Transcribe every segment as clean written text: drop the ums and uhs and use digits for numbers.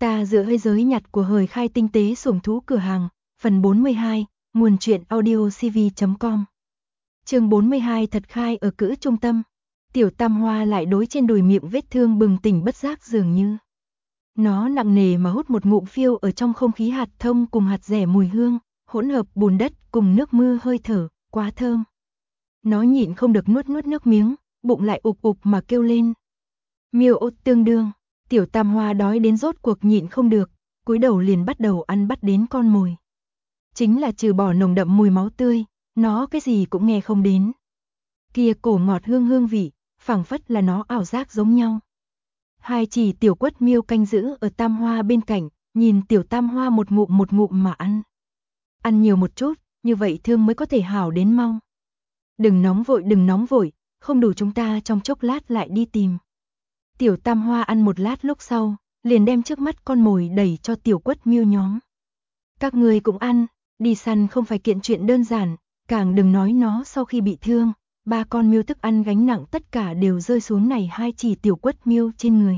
Ta giữa hơi giới nhặt của hời khai tinh tế xuồng thú cửa hàng, phần 42, nguồn truyện audio cv.com. Chương 42 thật khai ở cữ trung tâm. Tiểu Tam Hoa lại đối trên đùi miệng vết thương bừng tỉnh bất giác dường như. Nó nặng nề mà hút một ngụm phiêu ở trong không khí hạt thông cùng hạt dẻ mùi hương, hỗn hợp bùn đất cùng nước mưa hơi thở, quá thơm. Nó nhịn không được nuốt nước miếng, bụng lại ục ục mà kêu lên. Miêu ốt tương đương. Tiểu Tam Hoa đói đến rốt cuộc nhịn không được, cúi đầu liền bắt đầu ăn bắt đến con mồi. Chính là trừ bỏ nồng đậm mùi máu tươi, nó cái gì cũng nghe không đến. Kia cổ ngọt hương vị, phảng phất là nó ảo giác giống nhau. Hai chỉ tiểu quất miêu canh giữ ở Tam Hoa bên cạnh, nhìn tiểu Tam Hoa một ngụm mà ăn. Ăn nhiều một chút, như vậy thương mới có thể hảo đến mau. Đừng nóng vội, không đủ chúng ta trong chốc lát lại đi tìm. Tiểu Tam Hoa ăn một lát lúc sau, liền đem trước mắt con mồi đẩy cho tiểu quất miêu nhóm. Các ngươi cũng ăn, đi săn không phải kiện chuyện đơn giản, càng đừng nói nó sau khi bị thương, ba con miêu thức ăn gánh nặng tất cả đều rơi xuống này hai chỉ tiểu quất miêu trên người.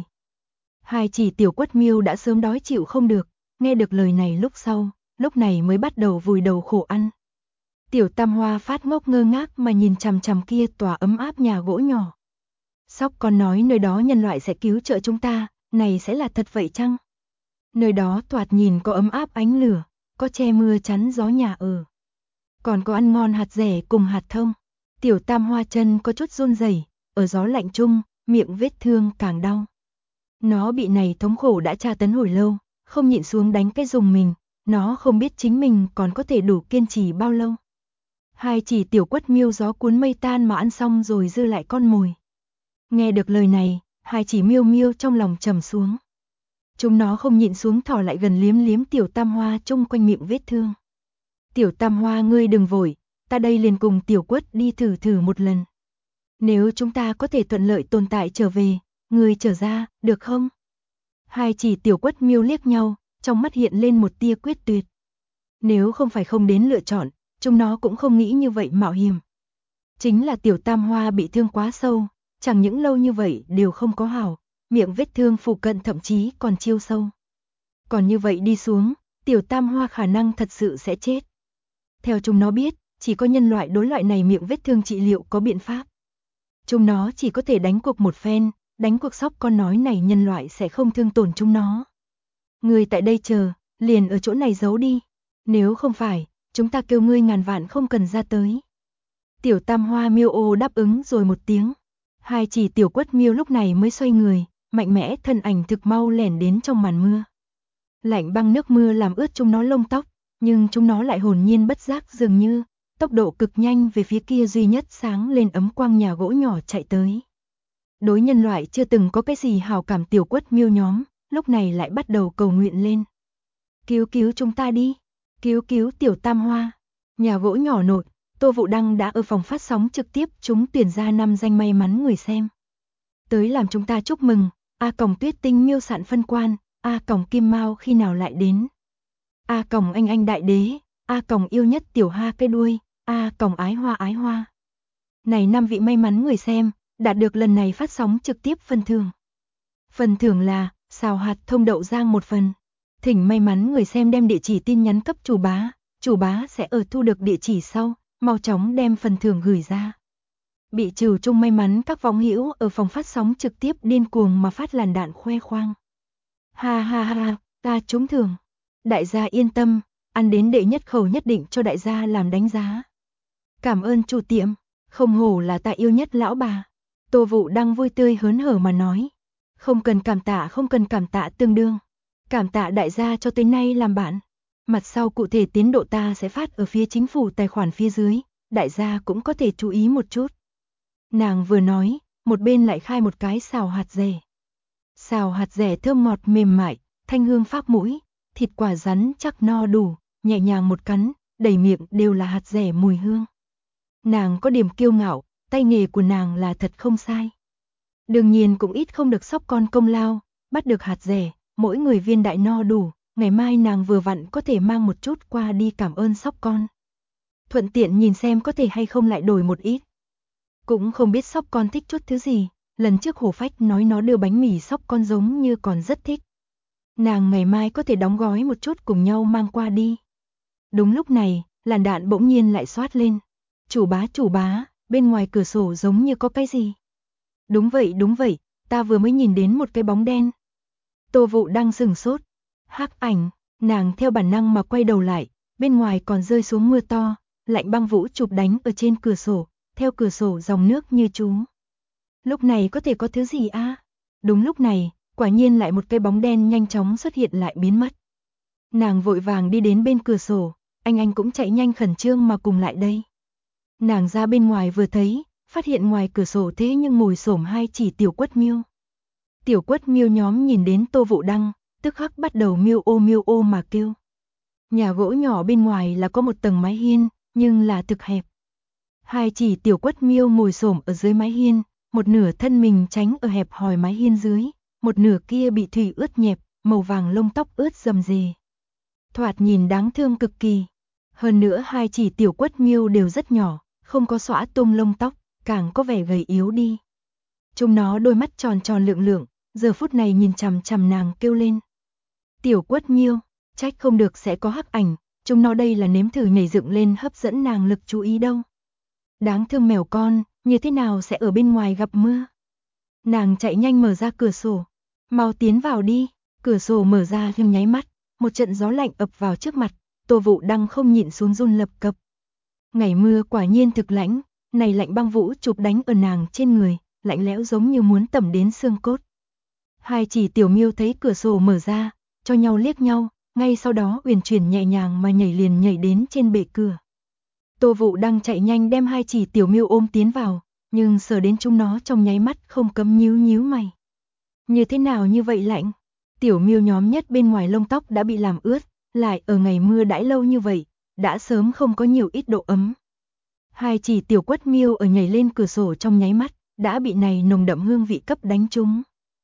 Hai chỉ tiểu quất miêu đã sớm đói chịu không được, nghe được lời này lúc sau, lúc này mới bắt đầu vùi đầu khổ ăn. Tiểu Tam Hoa phát ngốc ngơ ngác mà nhìn chằm chằm kia tòa ấm áp nhà gỗ nhỏ. Sóc con nói nơi đó nhân loại sẽ cứu trợ chúng ta, này sẽ là thật vậy chăng? Nơi đó thoạt nhìn có ấm áp ánh lửa, có che mưa chắn gió nhà ở. Còn có ăn ngon hạt dẻ cùng hạt thông. Tiểu Tam Hoa chân có chút run rẩy, ở gió lạnh chung, miệng vết thương càng đau. Nó bị này thống khổ đã tra tấn hồi lâu, không nhịn xuống đánh cái dùng mình, nó không biết chính mình còn có thể đủ kiên trì bao lâu. Hai chỉ tiểu quất miêu gió cuốn mây tan mà ăn xong rồi dư lại con mồi. Nghe được lời này, hai chỉ miêu miêu trong lòng trầm xuống. Chúng nó không nhịn xuống thò lại gần liếm tiểu Tam Hoa chung quanh miệng vết thương. Tiểu Tam Hoa ngươi đừng vội, ta đây liền cùng tiểu quất đi thử một lần. Nếu chúng ta có thể thuận lợi tồn tại trở về, ngươi trở ra, được không? Hai chỉ tiểu quất miêu liếc nhau, trong mắt hiện lên một tia quyết tuyệt. Nếu không phải không đến lựa chọn, chúng nó cũng không nghĩ như vậy mạo hiểm. Chính là tiểu Tam Hoa bị thương quá sâu, chẳng những lâu như vậy đều không có hảo, miệng vết thương phụ cận thậm chí còn chiêu sâu. Còn như vậy đi xuống, tiểu Tam Hoa khả năng thật sự sẽ chết. Theo chúng nó biết, chỉ có nhân loại đối loại này miệng vết thương trị liệu có biện pháp. Chúng nó chỉ có thể đánh cuộc một phen, đánh cuộc sóc con nói này nhân loại sẽ không thương tổn chúng nó. Ngươi tại đây chờ, liền ở chỗ này giấu đi. Nếu không phải, chúng ta kêu ngươi ngàn vạn không cần ra tới. Tiểu Tam Hoa miêu ô đáp ứng rồi một tiếng. Hai chỉ tiểu quất miêu lúc này mới xoay người, mạnh mẽ thân ảnh thực mau lẻn đến trong màn mưa. Lạnh băng nước mưa làm ướt chúng nó lông tóc, nhưng chúng nó lại hồn nhiên bất giác dường như, tốc độ cực nhanh về phía kia duy nhất sáng lên ấm quang nhà gỗ nhỏ chạy tới. Đối nhân loại chưa từng có cái gì hào cảm tiểu quất miêu nhóm, lúc này lại bắt đầu cầu nguyện lên. Cứu chúng ta đi, cứu tiểu Tam Hoa. Nhà gỗ nhỏ nội, Tô Vũ Đăng đã ở phòng phát sóng trực tiếp chúng tuyển ra 5 danh may mắn người xem. Tới làm chúng ta chúc mừng, A Còng Tuyết Tinh miêu sạn phân quan, A Còng Kim Mao khi nào lại đến. A Còng anh đại đế, A Còng yêu nhất tiểu ha cây đuôi, A Còng ái hoa. Này 5 vị may mắn người xem, đạt được lần này phát sóng trực tiếp phần thưởng. Phần thưởng là, xào hạt thông đậu rang một phần. Thỉnh may mắn người xem đem địa chỉ tin nhắn cấp chủ bá sẽ ở thu được địa chỉ sau, mau chóng đem phần thưởng gửi ra. Bị trừ chung may mắn các vong hữu ở phòng phát sóng trực tiếp điên cuồng mà phát làn đạn khoe khoang. Ha, ta trúng thưởng. Đại gia yên tâm, ăn đến đệ nhất khẩu nhất định cho đại gia làm đánh giá. Cảm ơn chủ tiệm, không hổ là ta yêu nhất lão bà. Tô Vũ Đăng vui tươi hớn hở mà nói. Không cần cảm tạ tương đương. Cảm tạ đại gia cho tới nay làm bạn. Mặt sau cụ thể tiến độ ta sẽ phát ở phía chính phủ tài khoản phía dưới, đại gia cũng có thể chú ý một chút. Nàng vừa nói, một bên lại khai một cái xào hạt dẻ. Xào hạt dẻ thơm ngọt mềm mại, thanh hương phác mũi, thịt quả rắn chắc no đủ, nhẹ nhàng một cắn, đầy miệng đều là hạt dẻ mùi hương. Nàng có điểm kiêu ngạo, tay nghề của nàng là thật không sai. Đương nhiên cũng ít không được sóc con công lao, bắt được hạt dẻ, mỗi người viên đại no đủ, ngày mai nàng vừa vặn có thể mang một chút qua đi cảm ơn sóc con. Thuận tiện nhìn xem có thể hay không lại đổi một ít. Cũng không biết sóc con thích chút thứ gì, lần trước Hổ Phách nói nó đưa bánh mì sóc con giống như còn rất thích. Nàng ngày mai có thể đóng gói một chút cùng nhau mang qua đi. Đúng lúc này, làn đạn bỗng nhiên lại xoát lên. Chủ bá, bên ngoài cửa sổ giống như có cái gì. Đúng vậy, ta vừa mới nhìn đến một cái bóng đen. Tô Vũ đang sửng sốt. Hắc ảnh, nàng theo bản năng mà quay đầu lại, bên ngoài còn rơi xuống mưa to, lạnh băng vũ chụp đánh ở trên cửa sổ, theo cửa sổ dòng nước như chú. Lúc này có thể có thứ gì a? Đúng lúc này, quả nhiên lại một cái bóng đen nhanh chóng xuất hiện lại biến mất. Nàng vội vàng đi đến bên cửa sổ, anh cũng chạy nhanh khẩn trương mà cùng lại đây. Nàng ra bên ngoài vừa thấy, phát hiện ngoài cửa sổ thế nhưng ngồi xổm hai chỉ tiểu quất miêu. Tiểu quất miêu nhóm nhìn đến Tô Vũ Đăng, tức khắc bắt đầu miêu ô mà kêu. Nhà gỗ nhỏ bên ngoài là có một tầng mái hiên, nhưng là thực hẹp. Hai chỉ tiểu quất miêu ngồi xổm ở dưới mái hiên, một nửa thân mình tránh ở hẹp hòi mái hiên dưới, một nửa kia bị thủy ướt nhẹp, màu vàng lông tóc ướt rầm rề. Thoạt nhìn đáng thương cực kỳ. Hơn nữa hai chỉ tiểu quất miêu đều rất nhỏ, không có xõa tung lông tóc, càng có vẻ gầy yếu đi. Chúng nó đôi mắt tròn tròn lượng lượng, giờ phút này nhìn chằm chằm nàng kêu lên. Tiểu quất miêu, trách không được sẽ có hắc ảnh, chúng nó đây là nếm thử nhảy dựng lên hấp dẫn nàng lực chú ý đâu. Đáng thương mèo con, như thế nào sẽ ở bên ngoài gặp mưa. Nàng chạy nhanh mở ra cửa sổ, mau tiến vào đi, cửa sổ mở ra trong nháy mắt, một trận gió lạnh ập vào trước mặt, Tô Vũ Đăng không nhịn xuống run lập cập. Ngày mưa quả nhiên thực lãnh, này lạnh băng vũ chụp đánh ở nàng trên người, lạnh lẽo giống như muốn tẩm đến xương cốt. Hai chỉ tiểu miêu thấy cửa sổ mở ra, cho nhau liếc nhau, ngay sau đó uyển chuyển nhẹ nhàng mà nhảy đến trên bệ cửa. Tô Vũ Đăng chạy nhanh đem hai chỉ tiểu miêu ôm tiến vào, nhưng sờ đến chúng nó trong nháy mắt không cấm nhíu mày. Như thế nào như vậy lạnh? Tiểu miêu nhóm nhất bên ngoài lông tóc đã bị làm ướt, lại ở ngày mưa đãi lâu như vậy, đã sớm không có nhiều ít độ ấm. Hai chỉ tiểu quất miêu ở nhảy lên cửa sổ trong nháy mắt, đã bị này nồng đậm hương vị cấp đánh trúng.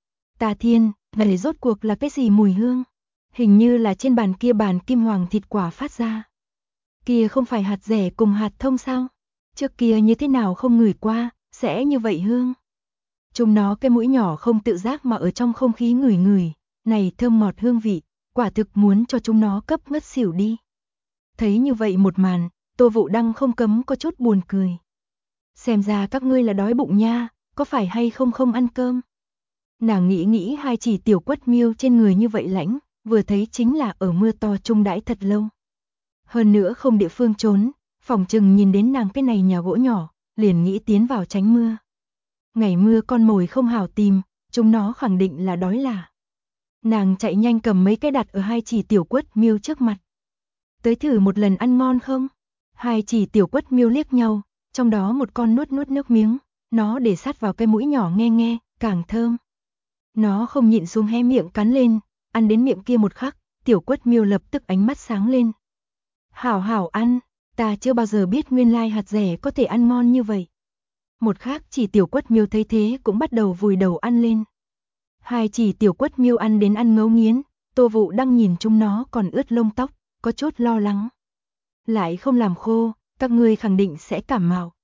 Tà thiên, này rốt cuộc là cái gì mùi hương? Hình như là trên bàn kia bàn kim hoàng thịt quả phát ra. Kia không phải hạt rẻ cùng hạt thông sao? Trước kia như thế nào không ngửi qua, sẽ như vậy hương. Chúng nó cái mũi nhỏ không tự giác mà ở trong không khí ngửi, này thơm ngọt hương vị, quả thực muốn cho chúng nó cấp ngất xỉu đi. Thấy như vậy một màn, Tô Vũ Đăng không cấm có chút buồn cười. Xem ra các ngươi là đói bụng nha, có phải hay không ăn cơm? Nàng nghĩ hai chỉ tiểu quất miêu trên người như vậy lãnh, vừa thấy chính là ở mưa to chung đãi thật lâu. Hơn nữa không địa phương trốn, phòng chừng nhìn đến nàng cái này nhà gỗ nhỏ, liền nghĩ tiến vào tránh mưa. Ngày mưa con mồi không hảo tìm, chúng nó khẳng định là đói là. Nàng chạy nhanh cầm mấy cái đặt ở hai chỉ tiểu quất miêu trước mặt. Tới thử một lần ăn ngon không? Hai chỉ tiểu quất miêu liếc nhau, trong đó một con nuốt nước miếng, nó để sát vào cái mũi nhỏ nghe, càng thơm. Nó không nhịn xuống hé miệng cắn lên, ăn đến miệng kia một khắc, tiểu quất miêu lập tức ánh mắt sáng lên. Hảo ăn, ta chưa bao giờ biết nguyên lai hạt rẻ có thể ăn ngon như vậy. Một khác chỉ tiểu quất miêu thấy thế cũng bắt đầu vùi đầu ăn lên. Hai chỉ tiểu quất miêu ăn đến ăn ngấu nghiến, Tô Vũ Đăng nhìn chúng nó còn ướt lông tóc, có chút lo lắng. Lại không làm khô, các ngươi khẳng định sẽ cảm mạo.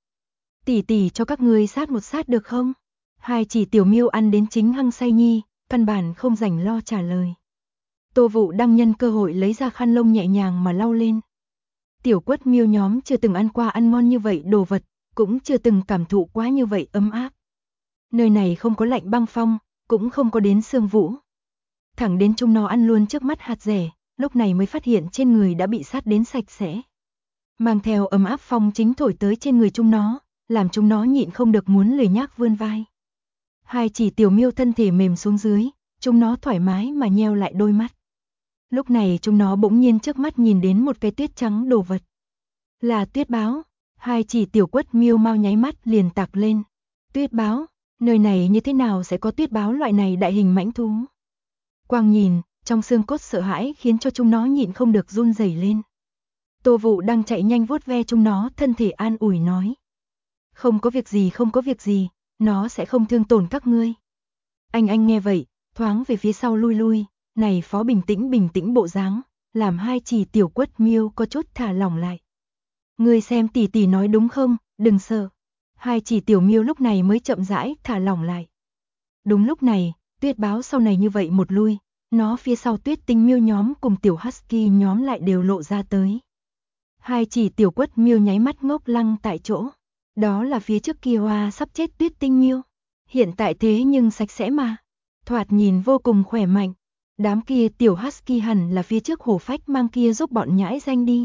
Tỷ cho các ngươi sát một sát được không? Hai chỉ tiểu miêu ăn đến chính hăng say nhi, căn bản không rảnh lo trả lời. Tô Vũ Đăng nhân cơ hội lấy ra khăn lông nhẹ nhàng mà lau lên. Tiểu quất miêu nhóm chưa từng ăn qua ăn ngon như vậy đồ vật, cũng chưa từng cảm thụ quá như vậy ấm áp. Nơi này không có lạnh băng phong, cũng không có đến sương vũ. Thẳng đến chúng nó ăn luôn trước mắt hạt rẻ, lúc này mới phát hiện trên người đã bị sát đến sạch sẽ. Mang theo ấm áp phong chính thổi tới trên người chúng nó, làm chúng nó nhịn không được muốn lười nhác vươn vai. Hai chỉ tiểu miêu thân thể mềm xuống dưới, chúng nó thoải mái mà nheo lại đôi mắt. Lúc này chúng nó bỗng nhiên trước mắt nhìn đến một cái tuyết trắng đồ vật. Là tuyết báo, hai chỉ tiểu quất miêu mau nháy mắt liền tạc lên. Tuyết báo, nơi này như thế nào sẽ có tuyết báo loại này đại hình mãnh thú? Quang nhìn, trong xương cốt sợ hãi khiến cho chúng nó nhịn không được run rẩy lên. Tô Vũ đang chạy nhanh vuốt ve chúng nó, thân thể an ủi nói. Không có việc gì, nó sẽ không thương tổn các ngươi. Anh nghe vậy, thoáng về phía sau lui, này phó bình tĩnh bộ dáng, làm hai chỉ tiểu quất miêu có chút thả lỏng lại. Ngươi xem tỷ nói đúng không, đừng sợ. Hai chỉ tiểu miêu lúc này mới chậm rãi thả lỏng lại. Đúng lúc này, tuyết báo sau này như vậy một lui, nó phía sau Tuyết Tinh Miêu nhóm cùng tiểu Husky nhóm lại đều lộ ra tới. Hai chỉ tiểu Quất Miêu nháy mắt ngốc lăng tại chỗ. Đó là phía trước kia hoa sắp chết Tuyết Tinh Miêu. Hiện tại thế nhưng sạch sẽ mà. Thoạt nhìn vô cùng khỏe mạnh. Đám kia tiểu Husky hẳn là phía trước hổ phách mang kia giúp bọn nhãi danh đi.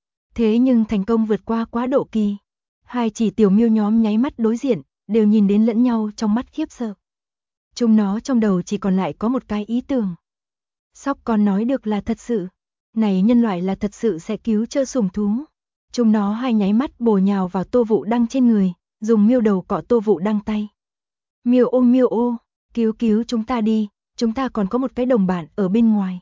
Thế nhưng thành công vượt qua quá độ kỳ. Hai chỉ tiểu miêu nhóm nháy mắt đối diện, đều nhìn đến lẫn nhau trong mắt khiếp sợ. Chúng nó trong đầu chỉ còn lại có một cái ý tưởng. Sóc con nói được là thật sự. Này nhân loại là thật sự sẽ cứu chơ sủng thú. Chúng nó hai nháy mắt bổ nhào vào Tô Vũ Đăng trên người, dùng miêu đầu cọ Tô Vũ Đăng tay. Miêu ô, cứu chúng ta đi, chúng ta còn có một cái đồng bạn ở bên ngoài.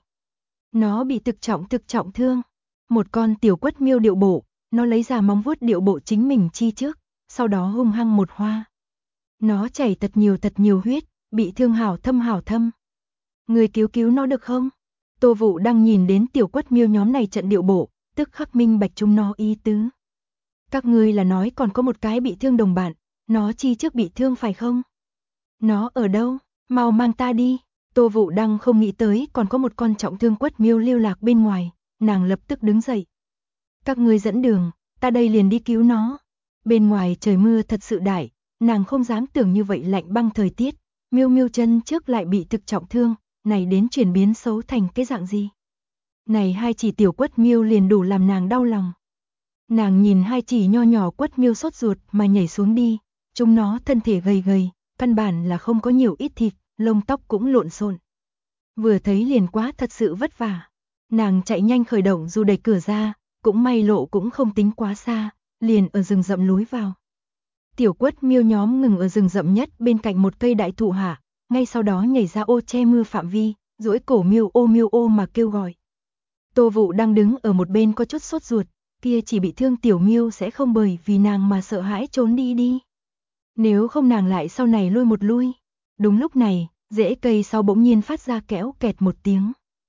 Nó bị thực trọng thương. Một con tiểu Quất Miêu điệu bộ, nó lấy ra móng vuốt điệu bộ chính mình chi trước, sau đó hung hăng một hoa. Nó chảy thật nhiều huyết, bị thương hảo thâm. Người cứu nó được không? Tô Vũ Đăng nhìn đến tiểu Quất Miêu nhóm này trận điệu bộ, tức khắc minh bạch chúng nó ý tứ. Các ngươi là nói còn có một cái bị thương đồng bạn, nó chi trước bị thương phải không? Nó ở đâu? Mau mang ta đi. Tô Vũ Đăng không nghĩ tới còn có một con trọng thương Quất Miêu lưu lạc bên ngoài, nàng lập tức đứng dậy. Các ngươi dẫn đường, ta đây liền đi cứu nó. Bên ngoài trời mưa thật sự đại, nàng không dám tưởng như vậy lạnh băng thời tiết, Miêu chân trước lại bị thực trọng thương, này đến chuyển biến xấu thành cái dạng gì? Này hai chỉ tiểu Quất Miêu liền đủ làm nàng đau lòng. Nàng nhìn hai chỉ nho nhỏ Quất Miêu sốt ruột mà nhảy xuống đi, chúng nó thân thể gầy, căn bản là không có nhiều ít thịt, lông tóc cũng lộn xộn. Vừa thấy liền quá thật sự vất vả. Nàng chạy nhanh khởi động dù đẩy cửa ra, cũng may lộ cũng không tính quá xa, liền ở rừng rậm lối vào. Tiểu Quất Miêu nhóm ngừng ở rừng rậm nhất bên cạnh một cây đại thụ hạ, ngay sau đó nhảy ra ô che mưa phạm vi, duỗi cổ miêu ô mà kêu gọi. Tô Vũ đang đứng ở một bên có chút sốt ruột, kia chỉ bị thương tiểu miêu sẽ không bởi vì nàng mà sợ hãi trốn đi. Nếu không nàng lại sau này lui một lui. Đúng lúc này, rễ cây sau bỗng nhiên phát ra kéo kẹt một tiếng.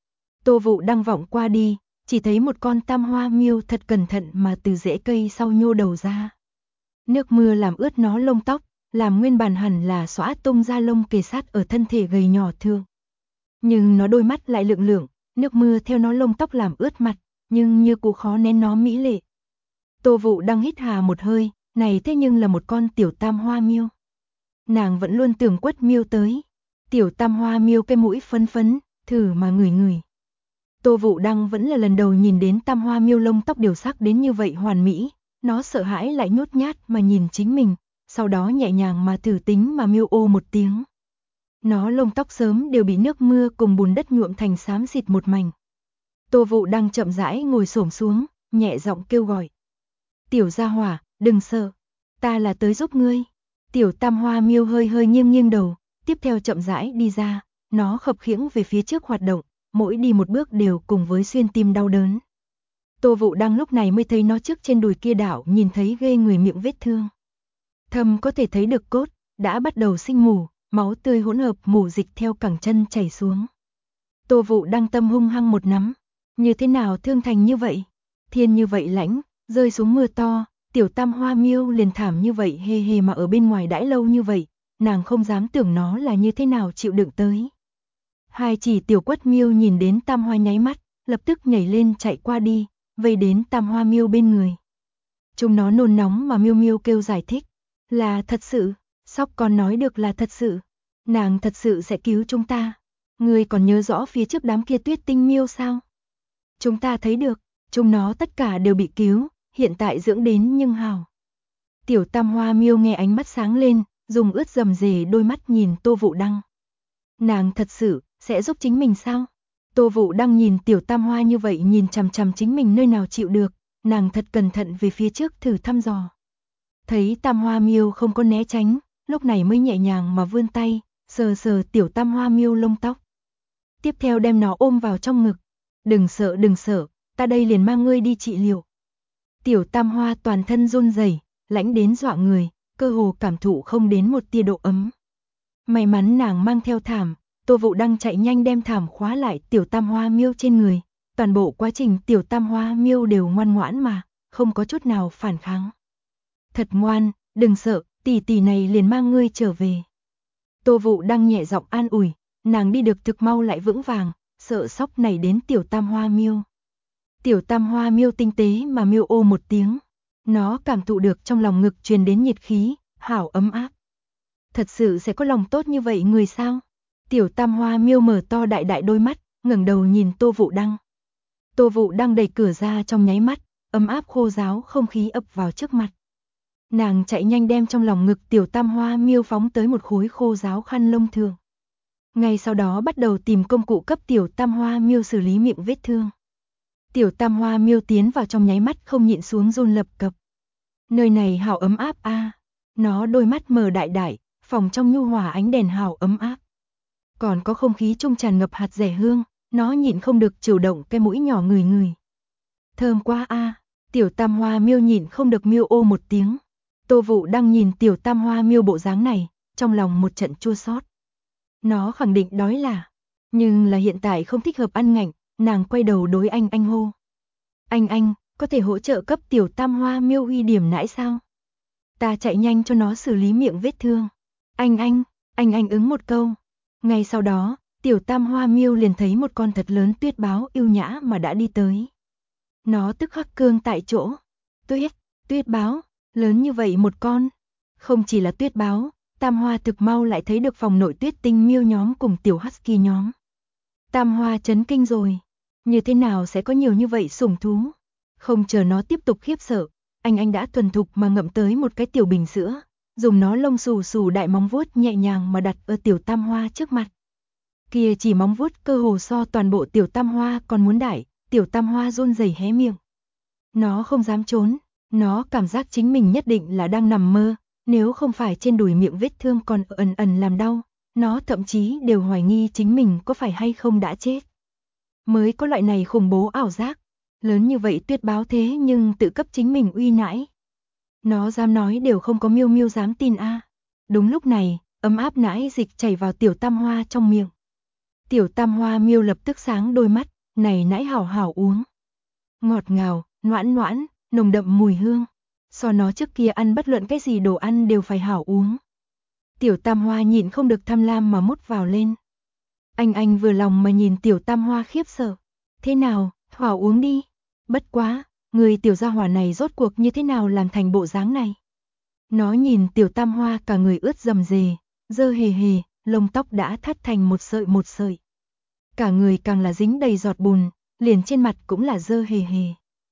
Tô Vũ đang vọng qua đi, chỉ thấy một con tam hoa miêu thật cẩn thận mà từ rễ cây sau nhô đầu ra. Nước mưa làm ướt nó lông tóc, làm nguyên bản hẳn là xõa tung ra lông kề sát ở thân thể gầy nhỏ thương. Nhưng nó đôi mắt lại lượng lượng, nước mưa theo nó lông tóc làm ướt mặt, nhưng như cú khó nén nó mỹ lệ. Tô Vũ đang hít hà một hơi, này thế nhưng là một con tiểu tam hoa miêu. Nàng vẫn luôn tưởng Quất Miêu tới. Tiểu tam hoa miêu cái mũi phấn, thử mà ngửi. Tô Vũ Đăng vẫn là lần đầu nhìn đến tam hoa miêu lông tóc đều sắc đến như vậy hoàn mỹ, nó sợ hãi lại nhút nhát mà nhìn chính mình, sau đó nhẹ nhàng mà thử tính mà miêu ô một tiếng. Nó lông tóc sớm đều bị nước mưa cùng bùn đất nhuộm thành xám xịt một mảnh. Tô Vũ Đăng chậm rãi ngồi xổm xuống, nhẹ giọng kêu gọi. Tiểu gia hỏa, đừng sợ, ta là tới giúp ngươi. Tiểu tam hoa miêu hơi nghiêng đầu, tiếp theo chậm rãi đi ra, nó khập khiễng về phía trước hoạt động, mỗi đi một bước đều cùng với xuyên tim đau đớn. Tô Vũ Đăng lúc này mới thấy nó trước trên đùi kia đảo nhìn thấy ghê người miệng vết thương. Thâm có thể thấy được cốt, đã bắt đầu sinh mủ, máu tươi hỗn hợp mủ dịch theo cẳng chân chảy xuống. Tô Vũ Đăng tâm hung hăng một nắm, như thế nào thương thành như vậy? Thiên như vậy lãnh, rơi xuống mưa to, tiểu tam hoa miêu liền thảm như vậy hề mà ở bên ngoài đãi lâu như vậy, nàng không dám tưởng nó là như thế nào chịu đựng tới. Hai chỉ tiểu Quất Miêu nhìn đến tam hoa nháy mắt, lập tức nhảy lên chạy qua đi, vây đến tam hoa miêu bên người. Chúng nó nôn nóng mà miêu kêu giải thích, là thật sự, Sóc con nói được là thật sự, nàng thật sự sẽ cứu chúng ta. Ngươi còn nhớ rõ phía trước đám kia Tuyết Tinh Miêu sao? Chúng ta thấy được, chúng nó tất cả đều bị cứu, hiện tại dưỡng đến nhưng hào. Tiểu tam hoa miêu nghe ánh mắt sáng lên, dùng ướt rầm rề đôi mắt nhìn Tô Vũ Đăng. Nàng thật sự sẽ giúp chính mình sao? Tô Vũ Đăng nhìn tiểu tam hoa như vậy nhìn chằm chằm chính mình nơi nào chịu được, nàng thật cẩn thận về phía trước thử thăm dò. Thấy tam hoa miêu không có né tránh, lúc này mới nhẹ nhàng mà vươn tay, sờ tiểu tam hoa miêu lông tóc. Tiếp theo đem nó ôm vào trong ngực. Đừng sợ, ta đây liền mang ngươi đi trị liệu. Tiểu tam hoa toàn thân run rẩy, lãnh đến dọa người, cơ hồ cảm thụ không đến một tia độ ấm. May mắn nàng mang theo thảm, Tô Vũ Đăng chạy nhanh đem thảm khóa lại tiểu tam hoa miêu trên người. Toàn bộ quá trình tiểu tam hoa miêu đều ngoan ngoãn mà, không có chút nào phản kháng. Thật ngoan, đừng sợ, tỷ tỷ này liền mang ngươi trở về. Tô Vũ Đăng nhẹ giọng an ủi, nàng đi được thực mau lại vững vàng, sợ sóc này đến tiểu tam hoa miêu. Tiểu tam hoa miêu tinh tế mà miêu ô một tiếng. Nó cảm thụ được trong lòng ngực truyền đến nhiệt khí, hảo ấm áp. Thật sự sẽ có lòng tốt như vậy người sao? Tiểu tam hoa miêu mở to đại đại đôi mắt, ngẩng đầu nhìn Tô Vũ Đăng. Tô Vũ Đăng đẩy cửa ra trong nháy mắt, ấm áp khô ráo không khí ập vào trước mặt. Nàng chạy nhanh đem trong lòng ngực tiểu tam hoa miêu phóng tới một khối khô ráo khăn lông thường. Ngay sau đó bắt đầu tìm công cụ cấp tiểu tam hoa miêu xử lý miệng vết thương. Tiểu tam hoa miêu tiến vào trong nháy mắt không nhịn xuống run lập cập. Nơi này hảo ấm áp a. Nó đôi mắt mở đại đại, phòng trong nhu hòa ánh đèn hảo ấm áp. Còn có không khí trung tràn ngập hạt dẻ hương, nó nhịn không được chịu động cái mũi nhỏ ngửi ngửi. Thơm quá a. Tiểu tam hoa miêu nhịn không được miêu ô một tiếng. Tô Vũ đang nhìn tiểu tam hoa miêu bộ dáng này, trong lòng một trận chua xót. Nó khẳng định đói là, nhưng là hiện tại không thích hợp ăn ngạnh, nàng quay đầu đối anh hô. Anh, có thể hỗ trợ cấp tiểu tam hoa miêu uy điểm nãi sao? Ta chạy nhanh cho nó xử lý miệng vết thương. Anh ứng một câu. Ngay sau đó, tiểu tam hoa miêu liền thấy một con thật lớn tuyết báo yêu nhã mà đã đi tới. Nó tức khắc cương tại chỗ. Tuyết báo, lớn như vậy một con. Không chỉ là tuyết báo, Tam Hoa thực mau lại thấy được phòng nội tuyết tinh miêu nhóm cùng tiểu husky nhóm. Tam Hoa chấn kinh rồi. Như thế nào sẽ có nhiều như vậy sủng thú? Không chờ nó tiếp tục khiếp sợ, anh đã thuần thục mà ngậm tới một cái tiểu bình sữa, dùng nó lông xù xù đại móng vuốt nhẹ nhàng mà đặt ở tiểu Tam Hoa trước mặt. Kia chỉ móng vuốt cơ hồ so toàn bộ tiểu Tam Hoa còn muốn đại, tiểu Tam Hoa run rẩy hé miệng. Nó không dám trốn, nó cảm giác chính mình nhất định là đang nằm mơ, nếu không phải trên đùi miệng vết thương còn ẩn ẩn làm đau, nó thậm chí đều hoài nghi chính mình có phải hay không đã chết. Mới có loại này khủng bố ảo giác, lớn như vậy tuyết báo thế nhưng tự cấp chính mình uy nãi. Nó dám nói đều không có miêu miêu dám tin a. Đúng lúc này, ấm áp nãi dịch chảy vào tiểu Tam Hoa trong miệng. Tiểu Tam Hoa miêu lập tức sáng đôi mắt, này nãi hảo hảo uống. Ngọt ngào, noãn noãn, nồng đậm mùi hương. So nó trước kia ăn bất luận cái gì đồ ăn đều phải hảo uống. Tiểu Tam Hoa nhịn không được tham lam mà mút vào lên. Anh vừa lòng mà nhìn tiểu Tam Hoa khiếp sợ. Thế nào, hảo uống đi. Bất quá, người tiểu gia hỏa này rốt cuộc như thế nào làm thành bộ dáng này. Nó nhìn tiểu Tam Hoa cả người ướt rầm rề, dơ hề hề, lông tóc đã thắt thành một sợi. Cả người càng là dính đầy giọt bùn, liền trên mặt cũng là dơ hề hề.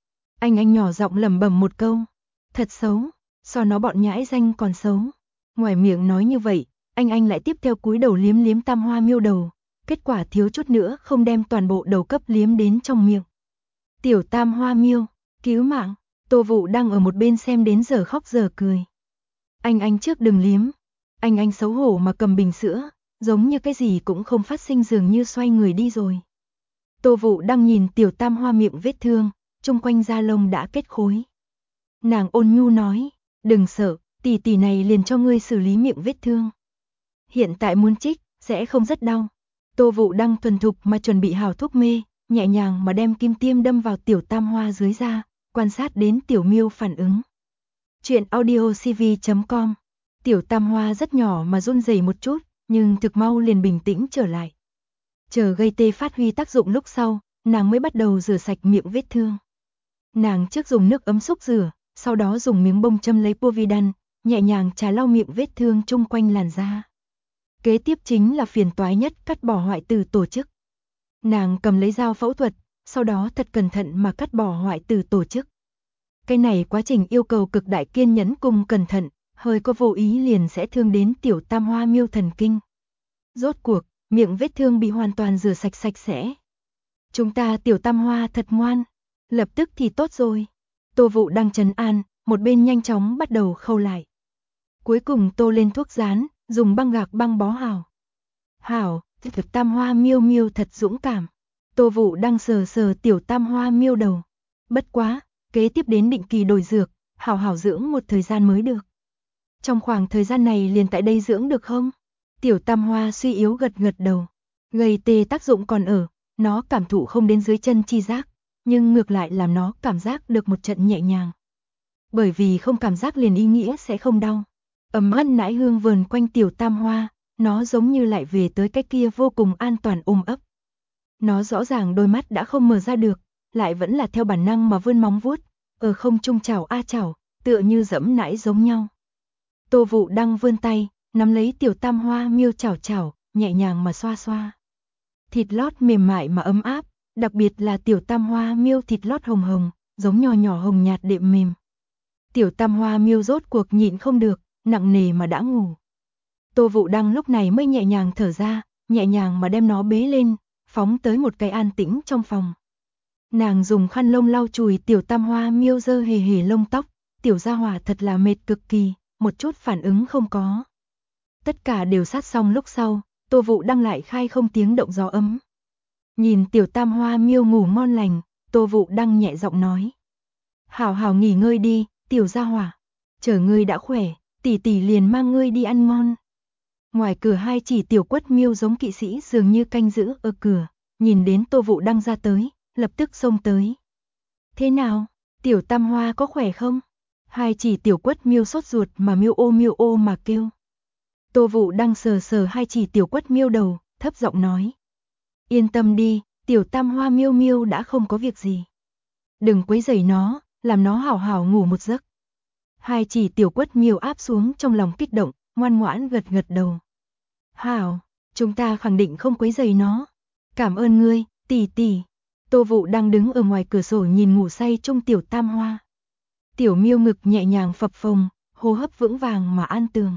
Anh nhỏ giọng lẩm bẩm một câu. Thật xấu, so nó bọn nhãi danh còn xấu. Ngoài miệng nói như vậy, anh lại tiếp theo cúi đầu liếm liếm Tam Hoa miêu đầu. Kết quả thiếu chút nữa không đem toàn bộ đầu cấp liếm đến trong miệng. Tiểu Tam Hoa miêu, cứu mạng. Tô Vũ đang ở một bên xem đến giờ khóc giờ cười. Anh trước đừng liếm. Anh xấu hổ mà cầm bình sữa, giống như cái gì cũng không phát sinh dường như xoay người đi rồi. Tô Vũ đang nhìn tiểu Tam Hoa miệng vết thương, chung quanh da lông đã kết khối. Nàng ôn nhu nói, đừng sợ, tỷ này liền cho ngươi xử lý miệng vết thương. Hiện tại muốn trích, sẽ không rất đau. Tô Vũ đang thuần thục mà chuẩn bị hào thuốc mê, nhẹ nhàng mà đem kim tiêm đâm vào tiểu Tam Hoa dưới da, quan sát đến tiểu miêu phản ứng. Chuyện audiocv.com. Tiểu Tam Hoa rất nhỏ mà run rẩy một chút, nhưng thực mau liền bình tĩnh trở lại. Chờ gây tê phát huy tác dụng lúc sau, nàng mới bắt đầu rửa sạch miệng vết thương. Nàng trước dùng nước ấm xúc rửa, sau đó dùng miếng bông châm lấy Povidone, nhẹ nhàng trà lau miệng vết thương chung quanh làn da. Kế tiếp chính là phiền toái nhất, cắt bỏ hoại tử tổ chức. Nàng cầm lấy dao phẫu thuật, sau đó thật cẩn thận mà cắt bỏ hoại tử tổ chức. Cái này quá trình yêu cầu cực đại kiên nhẫn cùng cẩn thận, hơi có vô ý liền sẽ thương đến tiểu Tam Hoa miêu thần kinh. Rốt cuộc, miệng vết thương bị hoàn toàn rửa sạch sẽ. Chúng ta tiểu Tam Hoa thật ngoan, lập tức thì tốt rồi. Tô Vũ đang trấn an, một bên nhanh chóng bắt đầu khâu lại. Cuối cùng tô lên thuốc dán, dùng băng gạc băng bó hảo. Hảo, thực Tam Hoa miêu miêu thật dũng cảm. Tô Vũ đang sờ tiểu Tam Hoa miêu đầu. Bất quá, kế tiếp đến định kỳ đổi dược, hảo dưỡng một thời gian mới được. Trong khoảng thời gian này liền tại đây dưỡng được không? Tiểu Tam Hoa suy yếu gật đầu. Gây tê tác dụng còn ở, nó cảm thụ không đến dưới chân chi giác, nhưng ngược lại làm nó cảm giác được một trận nhẹ nhàng. Bởi vì không cảm giác liền ý nghĩa sẽ không đau. Ấm ân nãi hương vờn quanh tiểu Tam Hoa, nó giống như lại về tới cái kia vô cùng an toàn ôm ấp. Nó rõ ràng đôi mắt đã không mở ra được, lại vẫn là theo bản năng mà vươn móng vuốt, ở không trung chảo a chảo, tựa như giẫm nãi giống nhau. Tô Vũ Đăng vươn tay, nắm lấy tiểu tam hoa miêu chảo chảo, nhẹ nhàng mà xoa xoa. Thịt lót mềm mại mà ấm áp, đặc biệt là tiểu tam hoa miêu thịt lót hồng hồng, giống nhỏ nhỏ hồng nhạt đệm mềm. Tiểu tam hoa miêu rốt cuộc nhịn không được, nặng nề mà đã ngủ. Tô Vũ Đăng lúc này mới nhẹ nhàng thở ra, nhẹ nhàng mà đem nó bế lên, phóng tới một cái an tĩnh trong phòng. Nàng dùng khăn lông lau chùi tiểu tam hoa miêu dơ hề hề lông tóc, tiểu gia hỏa thật là mệt cực kỳ, một chút phản ứng không có. Tất cả đều sát xong lúc sau, Tô Vũ Đăng lại khai không tiếng động gió ấm. Nhìn tiểu tam hoa miêu ngủ ngon lành, Tô Vũ Đăng nhẹ giọng nói. Hảo hảo nghỉ ngơi đi, tiểu gia hỏa. Chờ ngươi đã khỏe, tỷ tỷ liền mang ngươi đi ăn ngon. Ngoài cửa hai chỉ tiểu quất miêu giống kỵ sĩ dường như canh giữ ở cửa, nhìn đến Tô Vũ Đăng ra tới, lập tức xông tới. Thế nào, tiểu tam hoa có khỏe không? Hai chỉ tiểu quất miêu sốt ruột mà miêu ô mà kêu. Tô Vũ Đăng sờ sờ hai chỉ tiểu quất miêu đầu, thấp giọng nói. Yên tâm đi, tiểu tam hoa miêu miêu đã không có việc gì. Đừng quấy rầy nó, làm nó hảo hảo ngủ một giấc. Hai chỉ tiểu quất miêu áp xuống trong lòng kích động, ngoan ngoãn gật gật đầu. Hảo, chúng ta khẳng định không quấy rầy nó. Cảm ơn ngươi, tỷ tỷ. Tô Vũ đang đứng ở ngoài cửa sổ nhìn ngủ say trong tiểu tam hoa. Tiểu miêu ngực nhẹ nhàng phập phồng, hô hấp vững vàng mà an tường.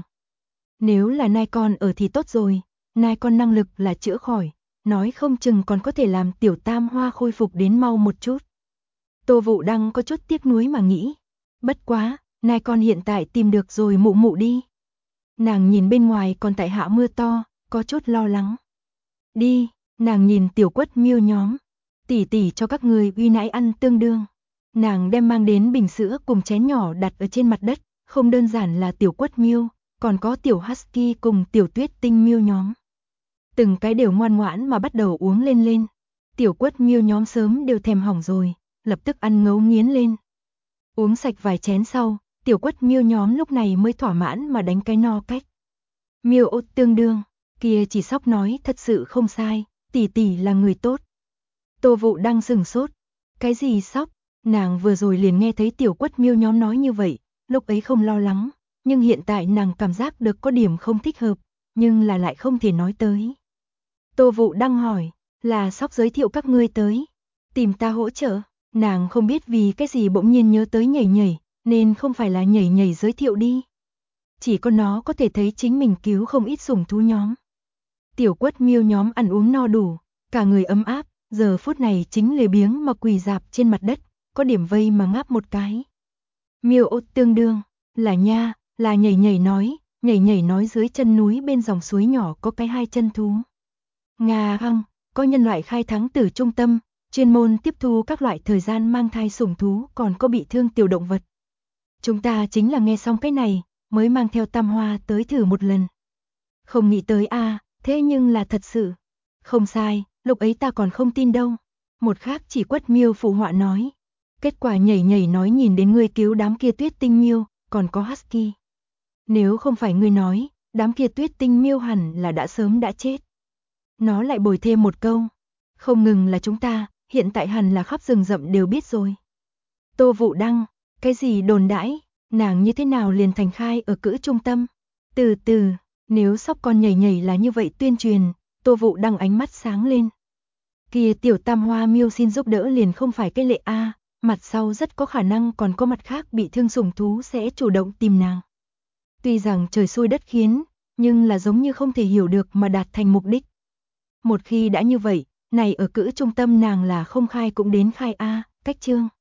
Nếu là nai con ở thì tốt rồi, nai con năng lực là chữa khỏi, nói không chừng còn có thể làm tiểu tam hoa khôi phục đến mau một chút. Tô Vũ Đăng có chút tiếc nuối mà nghĩ. Bất quá, nai con hiện tại tìm được rồi mụ mụ đi. Nàng nhìn bên ngoài còn tại hạ mưa to, có chút lo lắng. Đi, nàng nhìn tiểu quất miêu nhóm. Tỷ tỷ cho các người uy nãi ăn tương đương. Nàng đem mang đến bình sữa cùng chén nhỏ đặt ở trên mặt đất, không đơn giản là tiểu quất miêu, còn có tiểu husky cùng tiểu tuyết tinh miêu nhóm. Từng cái đều ngoan ngoãn mà bắt đầu uống lên. Tiểu quất miêu nhóm sớm đều thèm hỏng rồi, lập tức ăn ngấu nghiến lên. Uống sạch vài chén sau, tiểu quất miêu nhóm lúc này mới thỏa mãn mà đánh cái no cách. Miêu ô tương đương, kia chỉ sóc nói thật sự không sai, tỷ tỷ là người tốt. Tô Vũ đang sừng sốt. Cái gì sóc? Nàng vừa rồi liền nghe thấy tiểu quất miêu nhóm nói như vậy, lúc ấy không lo lắng, nhưng hiện tại nàng cảm giác được có điểm không thích hợp, nhưng là lại không thể nói tới. Tô Vũ đang hỏi, là sóc giới thiệu các ngươi tới, tìm ta hỗ trợ, nàng không biết vì cái gì bỗng nhiên nhớ tới nhảy nhảy, nên không phải là nhảy nhảy giới thiệu đi. Chỉ có nó có thể thấy chính mình cứu không ít sủng thú nhóm. Tiểu quất miêu nhóm ăn uống no đủ, cả người ấm áp, giờ phút này chính lười biếng mà quỳ dạp trên mặt đất, có điểm vây mà ngáp một cái. Miêu ô tương đương, là nha, là nhảy nhảy nói dưới chân núi bên dòng suối nhỏ có cái hai chân thú. Nga hăng, có nhân loại khai thắng từ trung tâm, chuyên môn tiếp thu các loại thời gian mang thai sủng thú còn có bị thương tiểu động vật. Chúng ta chính là nghe xong cái này, mới mang theo tam hoa tới thử một lần. Không nghĩ tới thế nhưng là thật sự. Không sai, lúc ấy ta còn không tin đâu. Một khác chỉ quất miêu phụ họa nói. Kết quả nhảy nhảy nói nhìn đến ngươi cứu đám kia tuyết tinh miêu, còn có husky. Nếu không phải ngươi nói, đám kia tuyết tinh miêu hẳn là đã sớm đã chết. Nó lại bồi thêm một câu. Không ngừng là chúng ta, hiện tại hẳn là khắp rừng rậm đều biết rồi. Tô Vũ Đăng, cái gì đồn đãi, nàng như thế nào liền thành khai ở cữ trung tâm. Từ từ, nếu sóc con nhảy nhảy là như vậy tuyên truyền, Tô Vũ Đăng ánh mắt sáng lên. Kia tiểu tam hoa miêu xin giúp đỡ liền không phải cái lệ mặt sau rất có khả năng còn có mặt khác bị thương sủng thú sẽ chủ động tìm nàng. Tuy rằng trời xui đất khiến, nhưng là giống như không thể hiểu được mà đạt thành mục đích. Một khi đã như vậy, này ở cữ trung tâm nàng là không khai cũng đến khai cách chương.